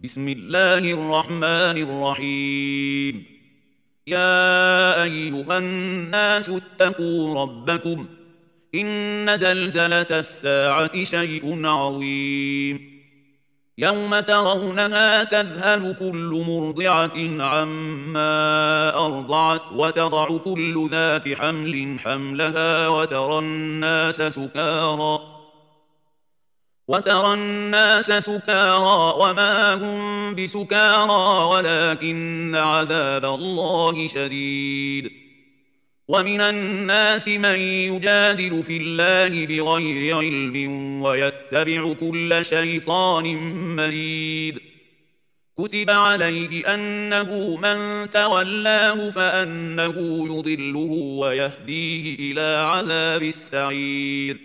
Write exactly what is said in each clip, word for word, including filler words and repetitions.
بسم الله الرحمن الرحيم. يا أيها الناس اتقوا ربكم، إن زلزلة الساعة شيء عظيم. يوم ترونها تذهل كل مرضعة عما أرضعت وتضع كل ذات حمل حملها وترى الناس سكارى وترى الناس سكارى وما هم بسكارى ولكن عذاب الله شديد. ومن الناس من يجادل في الله بغير علم ويتبع كل شيطان مريد. كتب عليه أنه من تولاه فأنه يضله ويهديه إلى عذاب السعير.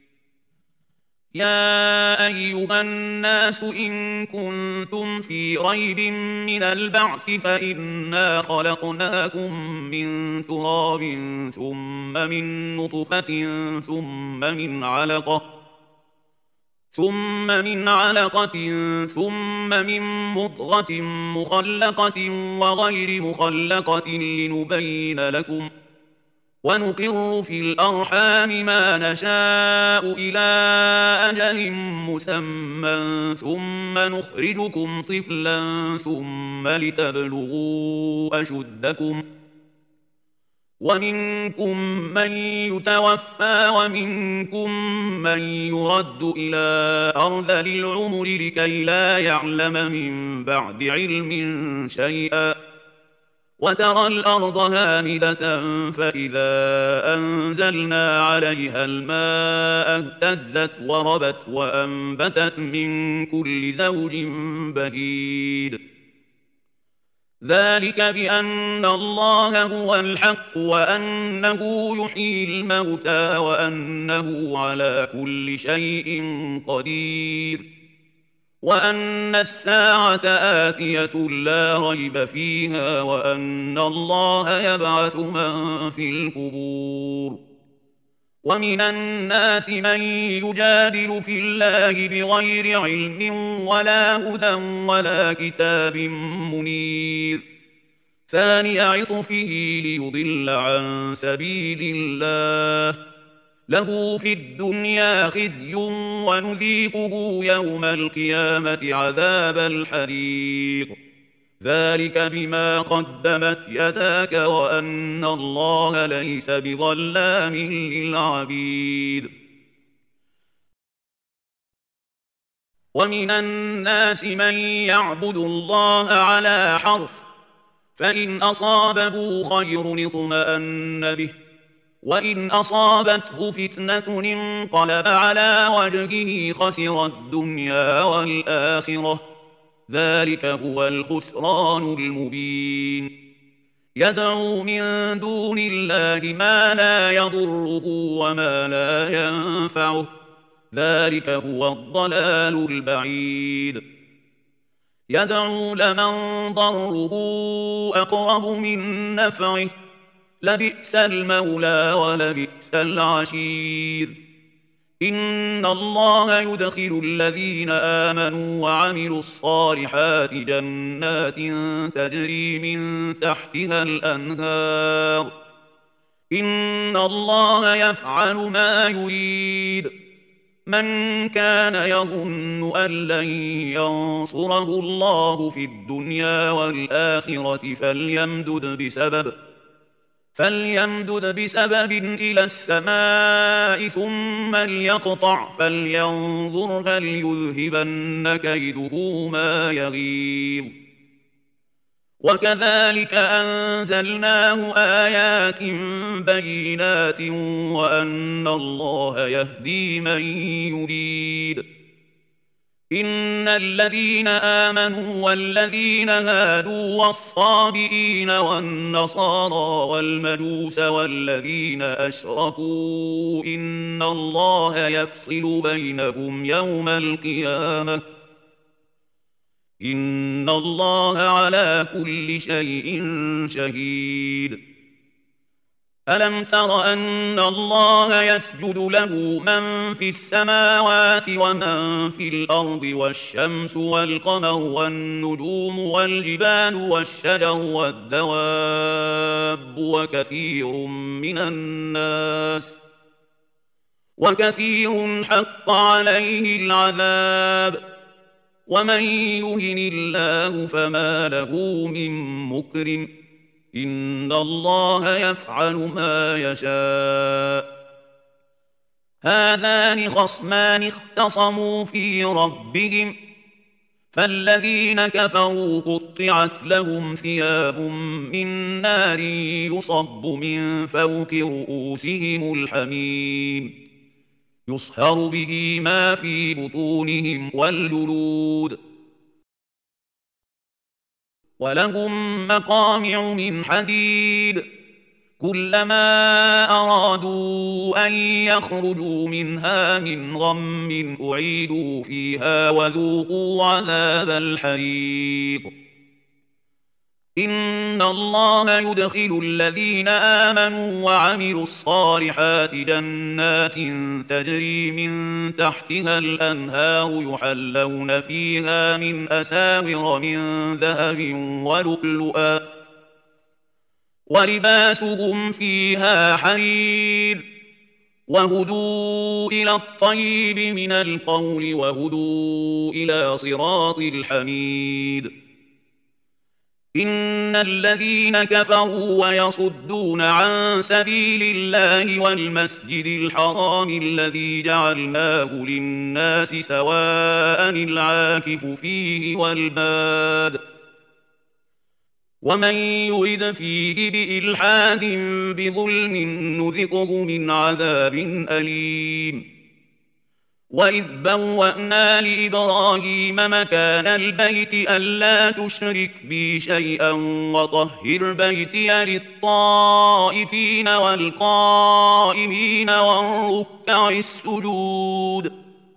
يا أيها الناس إن كنتم في ريب من البعث فإنا خلقناكم من تراب ثم من نطفة ثم من علقة ثم من علقة ثم من مضغة مخلقة وغير مخلقة لنبين لكم، ونقر في الأرحام ما نشاء إلى أجل مسمى ثم نخرجكم طفلا ثم لتبلغوا أشدكم، ومنكم من يتوفى ومنكم من يرد إلى أرذل العمر لكي لا يعلم من بعد علم شيئا. وترى الأرض هامدة فإذا أنزلنا عليها الماء اهتزت وربت وأنبتت من كل زوج بهيج. ذلك بأن الله هو الحق وأنه يحيي الموتى وأنه على كل شيء قدير، وأن الساعة آتية لا ريب فيها، وأن الله يبعث من في القبور. ومن الناس من يجادل في الله بغير علم ولا هدى ولا كتاب منير. ثاني عطفه ليضل عن سبيل الله، له في الدنيا خزي ونذيقه يوم القيامة عذاب الحريق. ذلك بما قدمت يداك وأن الله ليس بظلام للعبيد. ومن الناس من يعبد الله على حرف، فإن أصابه خير اطمأن به، وإن أصابته فتنة انقلب على وجهه خسر الدنيا والآخرة. ذلك هو الخسران المبين. يدعو من دون الله ما لا يضره وما لا ينفعه، ذلك هو الضلال البعيد. يدعو لمن ضره أقرب من نفعه، لبئس المولى ولبئس العشير. إن الله يدخل الذين آمنوا وعملوا الصالحات جنات تجري من تحتها الأنهار. إن الله يفعل ما يريد. من كان يظن أن لن ينصره الله في الدنيا والآخرة فليمدد بسبب فليمدد بسبب إلى السماء ثم ليقطع فلينظر هل يذهبن كيده ما يغيظ. وكذلك أنزلناه آيات بينات وأن الله يهدي من يريد. إن الذين آمنوا والذين هادوا والصابئين والنصارى والمجوس والذين أشركوا إن الله يفصل بينهم يوم القيامة، إن الله على كل شيء شهيد. ألم تر أن الله يسجد له من في السماوات ومن في الأرض والشمس والقمر والنجوم والجبال والشجر والدواب وكثير من الناس وكثير حق عليه العذاب ومن يهن الله فما له من مكرم إن الله يفعل ما يشاء هذان خصمان اختصموا في ربهم فالذين كفروا قطعت لهم ثياب من نار يصب من فوق رؤوسهم الحميم يصهر به ما في بطونهم والجلود ولهم مقامع من حديد كلما أرادوا أن يخرجوا منها من غم أعيدوا فيها وذوقوا عذاب الحريق إن الله يدخل الذين آمنوا وعملوا الصالحات جنات تجري من تحتها الأنهار يحلون فيها من أساور من ذهب ولؤلؤا ولباسهم فيها حرير وهدوا إلى الطيب من القول وهدوا إلى صراط الحميد إن الذين كفروا ويصدون عن سبيل الله والمسجد الحرام الذي جعلناه للناس سواء العاكف فيه والباد ومن يرد فيه بإلحاد بظلم نذقه من عذاب أليم وإذ بوأنا لإبراهيم مكان البيت ألا تشرك بي شيئا وطهر بيتي للطائفين والقائمين والركع السجود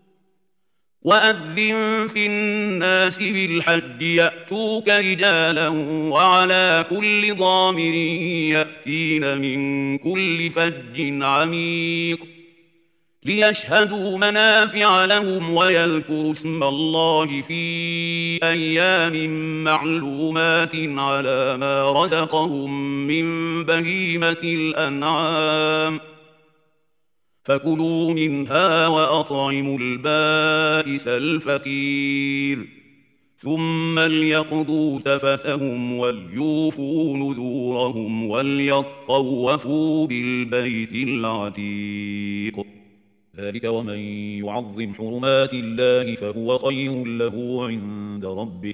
وأذن في الناس بالحج يأتوك رجالا وعلى كل ضامر يأتين من كل فج عميق ليشهدوا منافع لهم ويذكروا اسم الله في أيام معلومات على ما رزقهم من بهيمة الأنعام فكلوا منها وأطعموا البائس الفقير ثم ليقضوا تفثهم وليوفوا نذورهم وليطوفوا بالبيت العتيق ذلك ومن يعظم حرمات الله فهو خير له عند ربه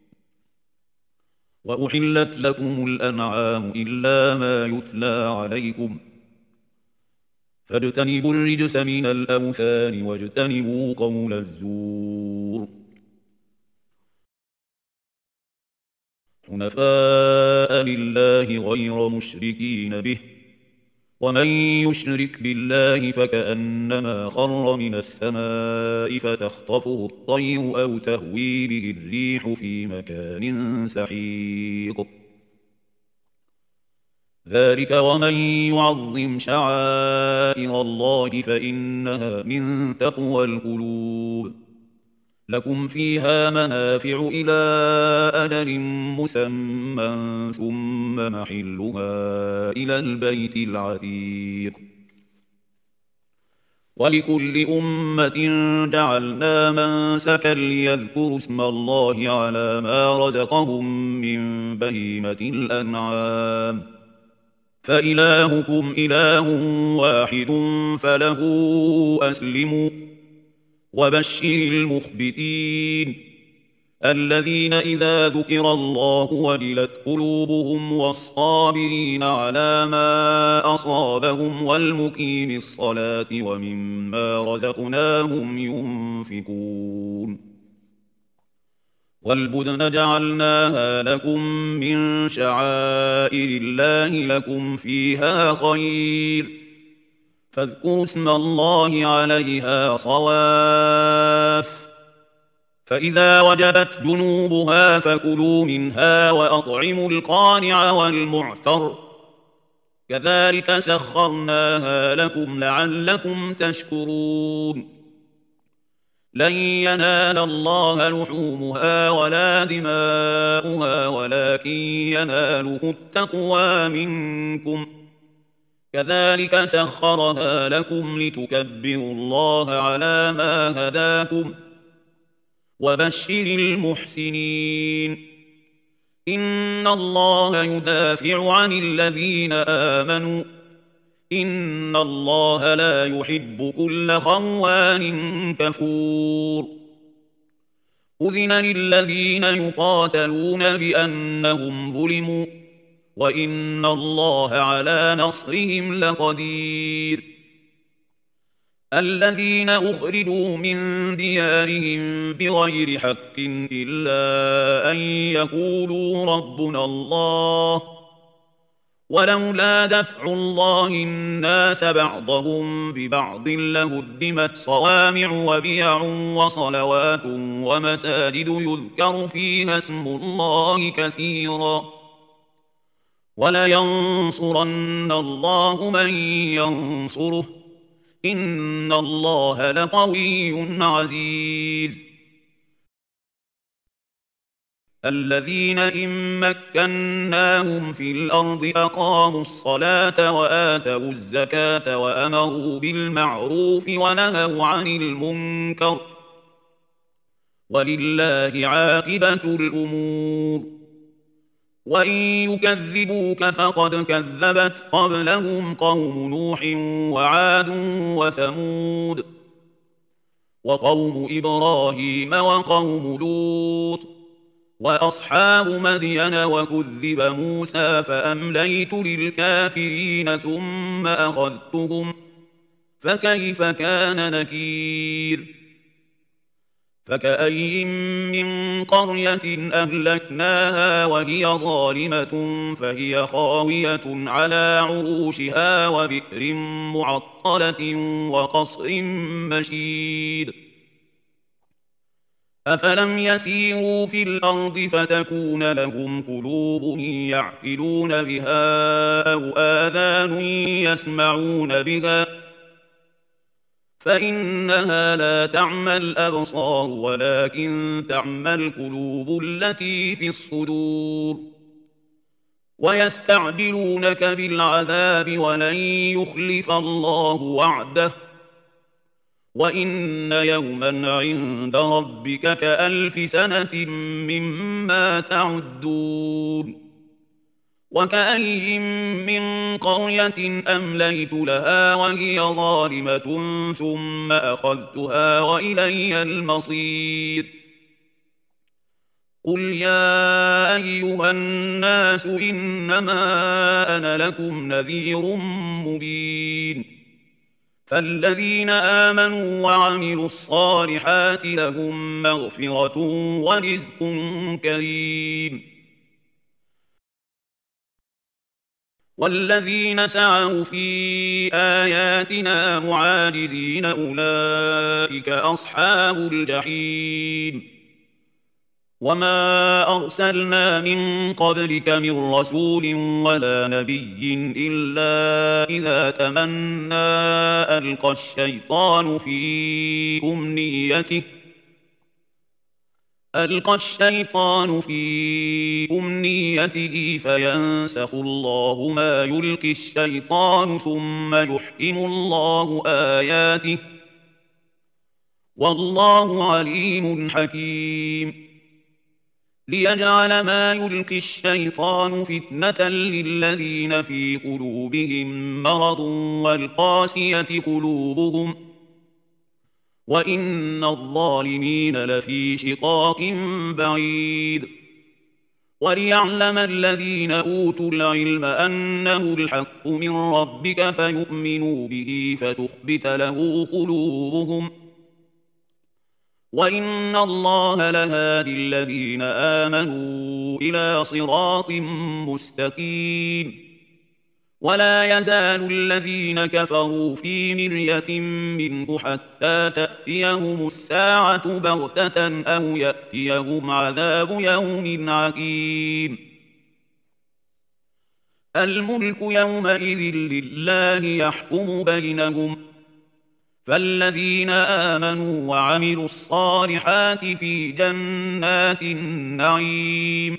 وأحلت لكم الأنعام إلا ما يتلى عليكم فاجتنبوا الرجس من الأوثان واجتنبوا قول الزور حنفاء لله غير مشركين به ومن يشرك بالله فكأنما خر من السماء فتخطفه الطير أو تهوي به الريح في مكان سحيق ذلك ومن يعظم شعائر الله فإنها من تقوى القلوب لكم فيها منافع إلى أجل مسمى ثم محلها إلى البيت العتيق ولكل أمة جعلنا منسكا ليذكروا اسم الله على ما رزقهم من بهيمة الأنعام فإلهكم إله واحد فله أسلموا وبشر المخبتين الذين إذا ذكر الله وجلت قلوبهم والصابرين على ما أصابهم والمقيم الصلاة ومما رزقناهم ينفقون والبدن جعلناها لكم من شعائر الله لكم فيها خير فاذكروا اسم الله عليها صواف فإذا وجبت جنوبها فكلوا منها وأطعموا القانع والمعتر كذلك سخرناها لكم لعلكم تشكرون لن ينال الله لحومها ولا دماؤها ولكن يناله التقوى منكم كذلك سخرها لكم لتكبروا الله على ما هداكم وبشر المحسنين إن الله يدافع عن الذين آمنوا إن الله لا يحب كل خوان كفور أذن للذين يقاتلون بأنهم ظلموا وإن الله على نصرهم لقدير الذين أخرجوا من ديارهم بغير حق إلا أن يقولوا ربنا الله ولولا دفع الله الناس بعضهم ببعض لهدمت صوامع وبيع وصلوات ومساجد يذكر فيها اسم الله كثيرا ولينصرن الله من ينصره إن الله لقوي عزيز الذين إن مكناهم في الأرض أقاموا الصلاة وآتوا الزكاة وأمروا بالمعروف ونهوا عن المنكر ولله عاقبة الأمور وإن يكذبوك فقد كذبت قبلهم قوم نوح وعاد وثمود وقوم إبراهيم وقوم لوط وأصحاب مدين وكذب موسى فأمليت للكافرين ثم أخذتهم فكيف كان نكير فكأي من قرية أهلكناها وهي ظالمة فهي خاوية على عروشها وبئر معطلة وقصر مشيد أفلم يسيروا في الأرض فتكون لهم قلوب يعقلون بها أو آذان يسمعون بها فإنها لا تعمى الأبصار ولكن تعمى القلوب التي في الصدور ويستعجلونك بالعذاب ولن يخلف الله وعده وإن يوما عند ربك كألف سنة مما تعدون وكأي من قرية أمليت لها وهي ظالمة ثم أخذتها وإلي المصير قل يا أيها الناس إنما أنا لكم نذير مبين فالذين آمنوا وعملوا الصالحات لهم مغفرة ورزق كريم والذين سعوا في آياتنا معاجزين أولئك أصحاب الجحيم وما أرسلنا من قبلك من رسول ولا نبي إلا إذا تمنى ألقى الشيطان في أمنيته ألقى الشيطان في أمنيته فينسخ الله ما يلقي الشيطان ثم يحكم الله آياته والله عليم حكيم ليجعل ما يلقي الشيطان فتنة للذين في قلوبهم مرض والقاسية قلوبهم وإن الظالمين لفي شقاق بعيد وليعلم الذين أوتوا العلم أنه الحق من ربك فيؤمنوا به فتخبت له قلوبهم وإن الله لهادي الذين آمنوا إلى صراط مستقيم ولا يزال الذين كفروا في مرية منه حتى تأتيهم الساعة بغتة أو يأتيهم عذاب يوم عقيم الملك يومئذ لله يحكم بينهم فالذين آمنوا وعملوا الصالحات في جنات النعيم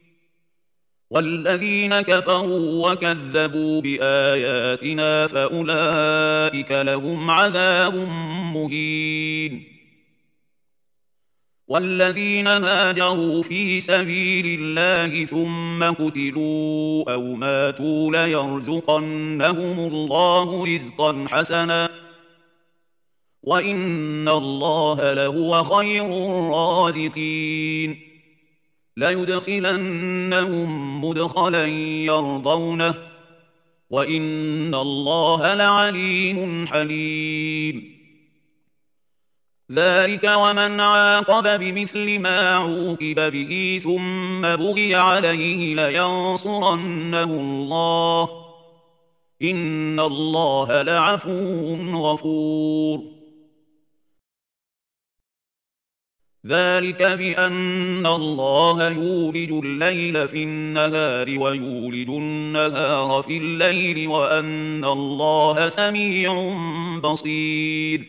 والذين كفروا وكذبوا بآياتنا فأولئك لهم عذاب مهين والذين هاجروا في سبيل الله ثم قتلوا أو ماتوا ليرزقنهم الله رزقا حسنا وإن الله لهو خير الرازقين ليدخلنهم مدخلا يرضونه وإن الله لعليم حليم ذلك ومن عاقب بمثل ما عوقب به ثم بغي عليه لينصرنه الله إن الله لعفو غفور ذلك بأن الله يولج الليل في النهار ويولج النهار في الليل وأن الله سميع بصير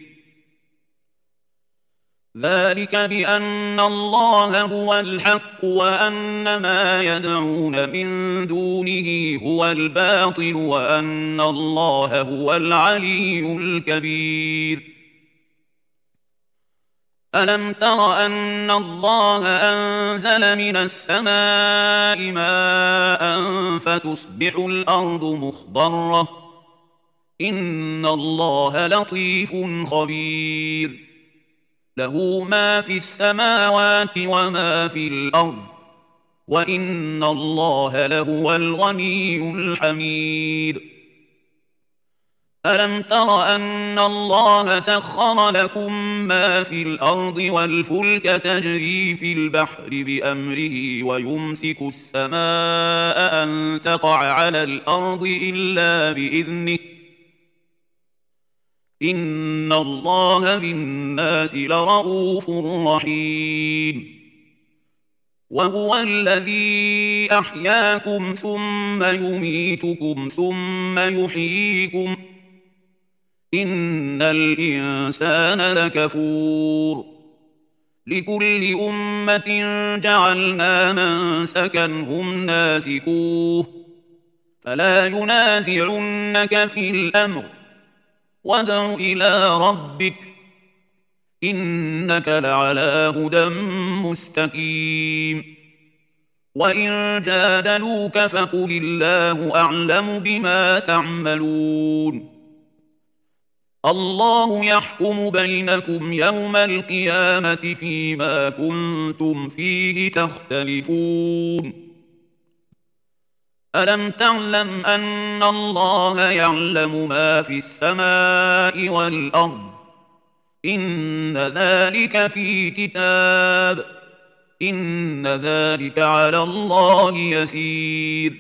ذلك بأن الله هو الحق وأن ما يدعون من دونه هو الباطل وأن الله هو العلي الكبير ألم تر أن الله أنزل من السماء ماء فتصبح الأرض مخضرة إن الله لطيف خبير له ما في السماوات وما في الأرض وإن الله لهو الغني الحميد ألم تر أن الله سخر لكم ما في الأرض والفلك تجري في البحر بأمره ويمسك السماء أن تقع على الأرض إلا بإذنه إن الله بالناس لرؤوف رحيم وهو الذي أحياكم ثم يميتكم ثم يحييكم إن الإنسان لكفور لكل أمة جعلنا منسكا هم ناسكوه فلا ينازعنك في الأمر وادع إلى ربك إنك لعلى هدى مستقيم وإن جادلوك فقل الله أعلم بما تعملون الله يحكم بينكم يوم القيامة فيما كنتم فيه تختلفون ألم تعلم أن الله يعلم ما في السماء والأرض إن ذلك في كتاب إن ذلك على الله يسير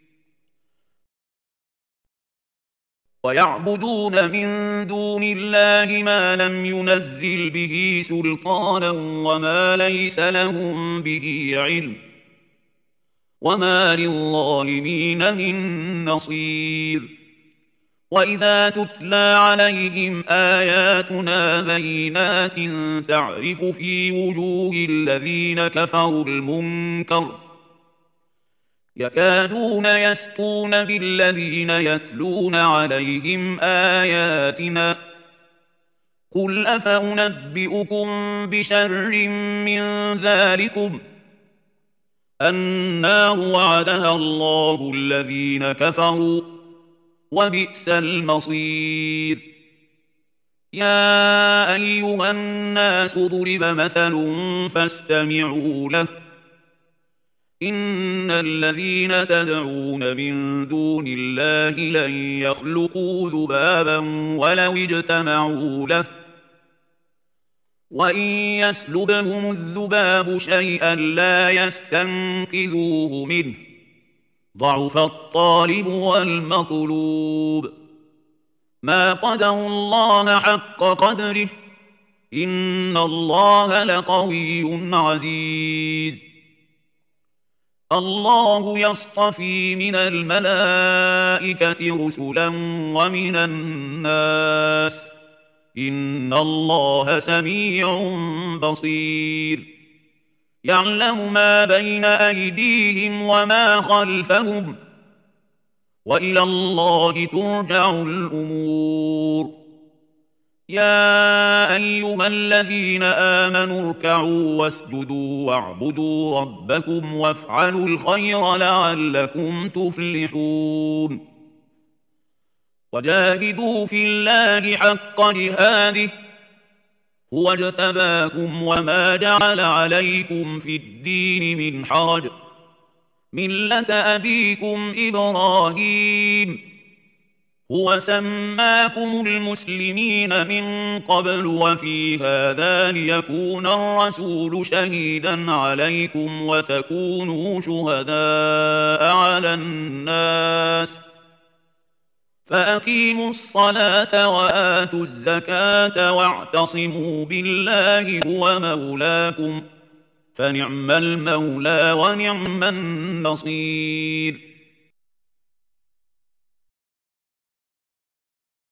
ويعبدون من دون الله ما لم ينزل به سلطانا وما ليس لهم به علم وما للظالمين من نصير وإذا تتلى عليهم آياتنا بينات تعرف في وجوه الذين كفروا المنكر يكادون يسطون بالذين يتلون عليهم آياتنا قل أفأنبئكم بشر من ذلكم النار وعدها الله الذين كفروا وبئس المصير يا أيها الناس ضرب مثل فاستمعوا له إن الذين تدعون من دون الله لن يخلقوا ذبابا ولو اجتمعوا له وإن يسلبهم الذباب شيئا لا يستنقذوه منه ضعف الطالب والمطلوب ما قدروا الله حق قدره إن الله لقوي عزيز الله يصطفي من الملائكة رسلا ومن الناس إن الله سميع بصير يعلم ما بين أيديهم وما خلفهم وإلى الله ترجع الأمور يا أيها الذين آمنوا اركعوا واسجدوا واعبدوا ربكم وافعلوا الخير لعلكم تفلحون وجاهدوا في الله حق جهاده هو اجتباكم وما جعل عليكم في الدين من حرج ملة أبيكم إبراهيم هو سماكم المسلمين من قبل وفي هذا ليكون الرسول شهيدا عليكم وتكونوا شهداء على الناس فأقيموا الصلاة وآتوا الزكاة واعتصموا بالله هو مولاكم فنعم المولى ونعم النصير